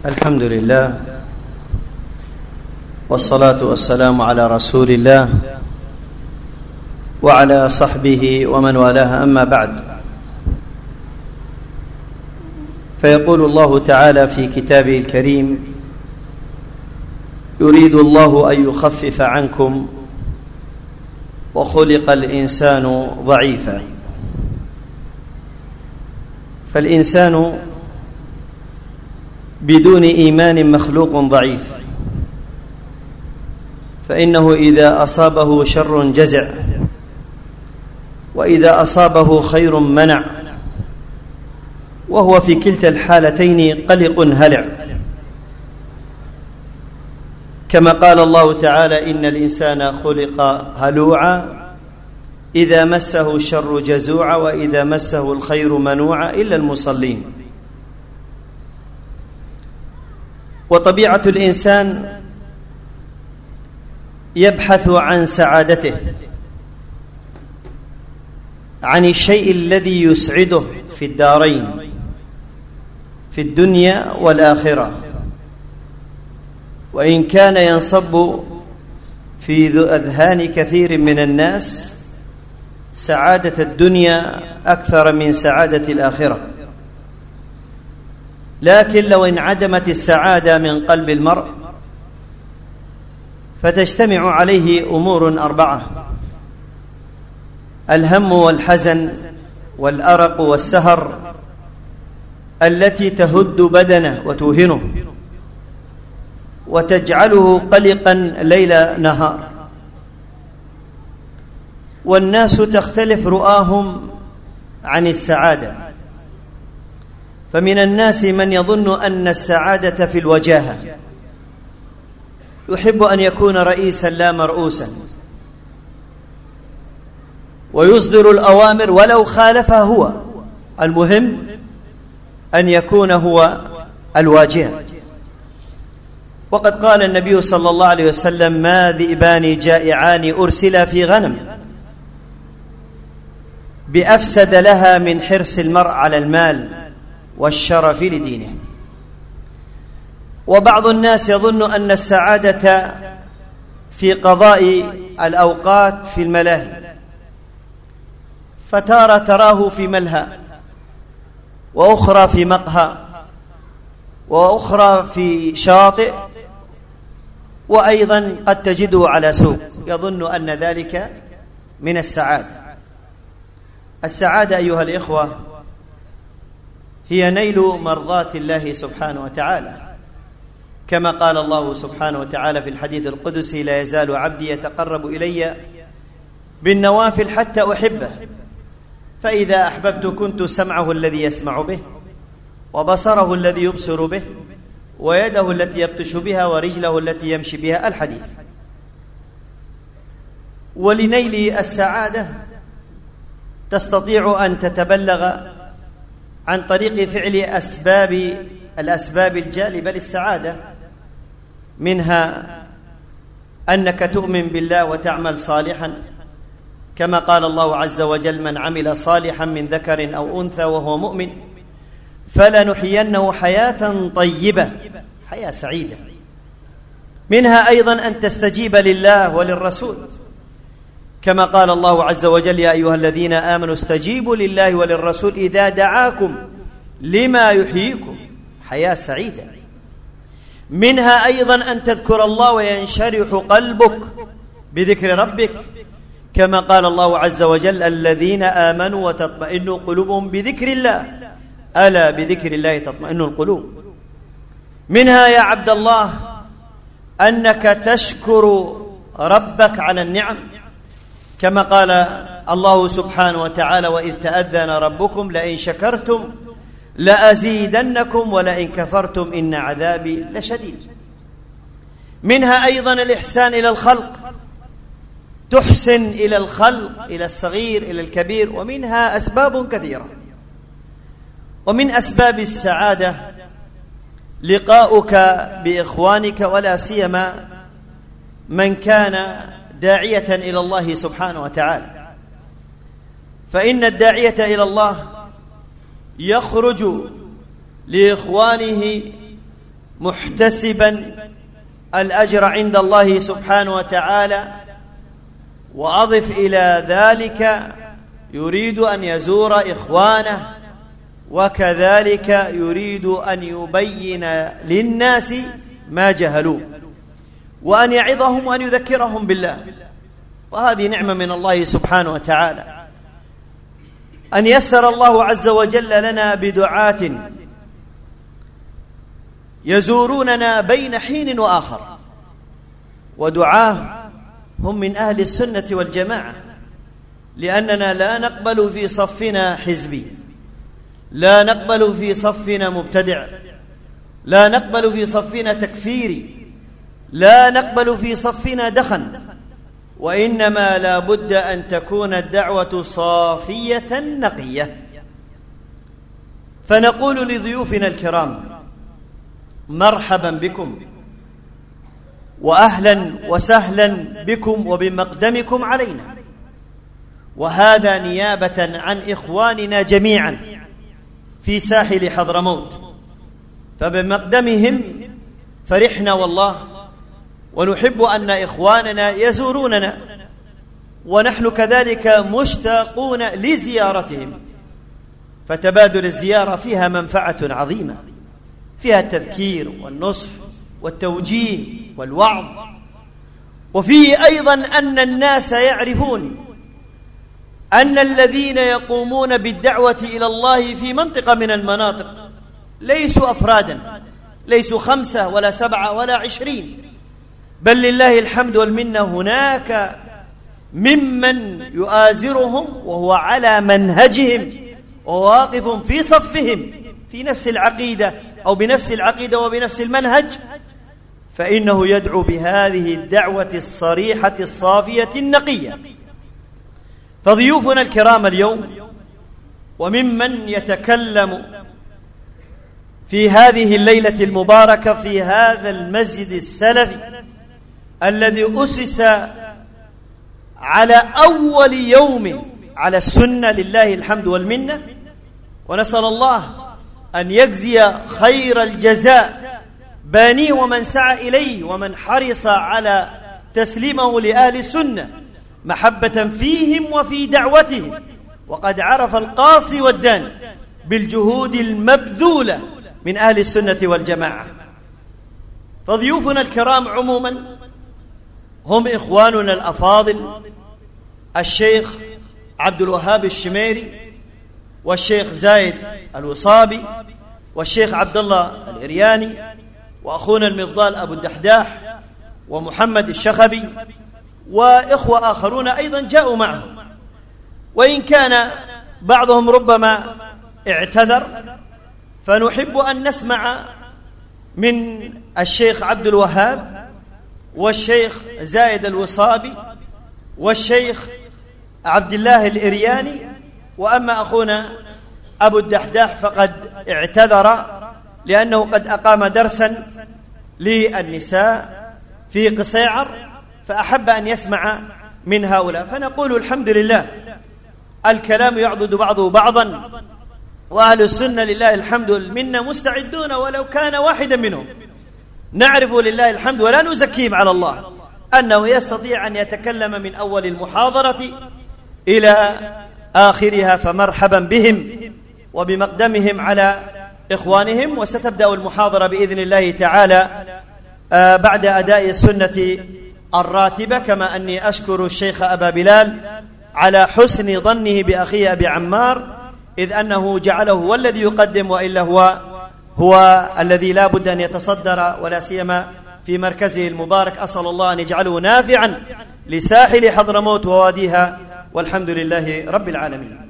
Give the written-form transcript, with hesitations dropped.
الحمد لله والصلاة والسلام على رسول الله وعلى صحبه ومن والاه، أما بعد، فيقول الله تعالى في كتابه الكريم: يريد الله أن يخفف عنكم وخلق الإنسان ضعيفا. فالإنسان بدون إيمان مخلوق ضعيف، فإنه إذا أصابه شر جزع، وإذا أصابه خير منع، وهو في كلتا الحالتين قلق هلع، كما قال الله تعالى: إن الإنسان خلق هلوعا إذا مسه الشر جزوعا وإذا مسه الخير منوعا إلا المصلين. وطبيعة الإنسان يبحث عن سعادته، عن الشيء الذي يسعده في الدارين، في الدنيا والآخرة. وإن كان ينصب في أذهان كثير من الناس سعادة الدنيا أكثر من سعادة الآخرة، لكن لو انعدمت السعادة من قلب المرء فتجتمع عليه أمور أربعة: الهم والحزن والأرق والسهر، التي تهد بدنه وتوهنه وتجعله قلقا ليل نهار. والناس تختلف رؤاهم عن السعادة، فمن الناس من يظن أن السعادة في الوجاهة، يحب أن يكون رئيسا لا مرؤوسا، ويصدر الأوامر ولو خالفها هو، المهم أن يكون هو الواجهة. وقد قال النبي صلى الله عليه وسلم: ما ذئبان جائعان أرسلا في غنم بأفسد لها من حرص المرء على المال والشرف لدينه. وبعض الناس يظن أن السعادة في قضاء الأوقات في الملاهي، فتارة تراه في ملهى، وأخرى في مقهى، وأخرى في شاطئ، وأيضا قد تجده على سوق، يظن أن ذلك من السعادة. السعادة أيها الإخوة هي نيل مرضات الله سبحانه وتعالى، كما قال الله سبحانه وتعالى في الحديث القدسي: لا يزال عبدي يتقرب إلي بالنوافل حتى أحبه، فإذا أحببت كنت سمعه الذي يسمع به، وبصره الذي يبصر به، ويده التي يبطش بها، ورجله التي يمشي بها. الحديث. ولنيل السعادة تستطيع أن تتبلغ عن طريق فعل الأسباب الجالبة للسعادة، منها أنك تؤمن بالله وتعمل صالحا، كما قال الله عز وجل: من عمل صالحا من ذكر أو أنثى وهو مؤمن فلنحيينه حياة طيبة، حياة سعيدة. منها أيضا أن تستجيب لله وللرسول، كما قال الله عز وجل: يا أيها الذين آمنوا استجيبوا لله وللرسول إذا دعاكم لما يحييكم، حياة سعيدة. منها أيضا أن تذكر الله وينشرح قلبك بذكر ربك، كما قال الله عز وجل: الذين آمنوا وتطمئن قلوبهم بذكر الله، ألا بذكر الله تطمئن القلوب. منها يا عبد الله أنك تشكر ربك على النعم، كما قال الله سبحانه وتعالى: وإذ تأذن ربكم لئن شكرتم لأزيدنكم ولئن كفرتم إن عذابي لشديد. منها أيضا الإحسان إلى الخلق، تحسن إلى الخلق، إلى الصغير إلى الكبير. ومنها أسباب كثيرة. ومن أسباب السعادة لقاؤك بإخوانك، ولا سيما من كان داعية إلى الله سبحانه وتعالى، فإن الداعية إلى الله يخرج لإخوانه محتسبا الأجر عند الله سبحانه وتعالى، وأضف إلى ذلك يريد أن يزور إخوانه، وكذلك يريد أن يبين للناس ما جهلوه، وأن يعظهم وأن يذكرهم بالله. وهذه نعمة من الله سبحانه وتعالى، أن يسر الله عز وجل لنا بدعاة يزوروننا بين حين وآخر، ودعاه هم من أهل السنة والجماعة، لأننا لا نقبل في صفنا حزبي، لا نقبل في صفنا مبتدع، لا نقبل في صفنا تكفيري، لا نقبل في صفنا دخن، وإنما لا بد أن تكون الدعوة صافية نقية. فنقول لضيوفنا الكرام: مرحبا بكم، وأهلا وسهلا بكم وبمقدمكم علينا، وهذا نيابة عن إخواننا جميعا في ساحل حضرموت، فبمقدمهم فرحنا والله، ونحب أن إخواننا يزوروننا، ونحن كذلك مشتاقون لزيارتهم، فتبادل الزيارة فيها منفعة عظيمة، فيها التذكير والنصح والتوجيه والوعظ، وفيه أيضا أن الناس يعرفون أن الذين يقومون بالدعوة إلى الله في منطقة من المناطق ليسوا أفرادا، ليسوا 5 ولا 7 ولا 20، بل لله الحمد والمنة هناك ممن يؤازرهم وهو على منهجهم وواقف في صفهم في نفس العقيدة أو بنفس العقيدة وبنفس المنهج، فإنه يدعو بهذه الدعوة الصريحة الصافية النقية. فضيوفنا الكرام اليوم، وممن يتكلم في هذه الليلة المباركة في هذا المسجد السلفي الذي أسس على أول يوم على السنة لله الحمد والمنة، ونسأل الله أن يجزي خير الجزاء بانيه ومن سعى إليه ومن حرص على تسليمه لأهل السنة محبة فيهم وفي دعوتهم، وقد عرف القاصي والداني بالجهود المبذولة من أهل السنة والجماعة. فضيوفنا الكرام عموما هم إخواننا الأفاضل الشيخ عبد الوهاب الشميري، والشيخ زايد الوصابي، والشيخ عبد الله الإرياني، وأخونا المفضال أبو الدحداح، ومحمد الشخبي، وإخوة آخرون أيضا جاءوا معهم، وإن كان بعضهم ربما اعتذر، فنحب أن نسمع من الشيخ عبد الوهاب والشيخ زايد الوصابي والشيخ عبد الله الإرياني. وأما أخونا أبو الدحداح فقد اعتذر لأنه قد أقام درسا للنساء في قصيعر، فأحب أن يسمع من هؤلاء. فنقول الحمد لله، الكلام يعضد بعضه بعضا، وأهل السنة لله الحمد منا مستعدون، ولو كان واحدا منهم نعرف لله الحمد ولا نزكيهم على الله أنه يستطيع أن يتكلم من أول المحاضرة إلى آخرها، فمرحبا بهم وبمقدمهم على إخوانهم. وستبدأ المحاضرة بإذن الله تعالى بعد أداء السنة الراتبة، كما أني أشكر الشيخ أبا بلال على حسن ظنه بأخيه أبي عمار، إذ أنه جعله هو الذي يقدم، وإلا هو الذي لا بد أن يتصدر، ولا سيما في مركزه المبارك. أسأل الله أن يجعله نافعا لساحل حضرموت وواديها، والحمد لله رب العالمين.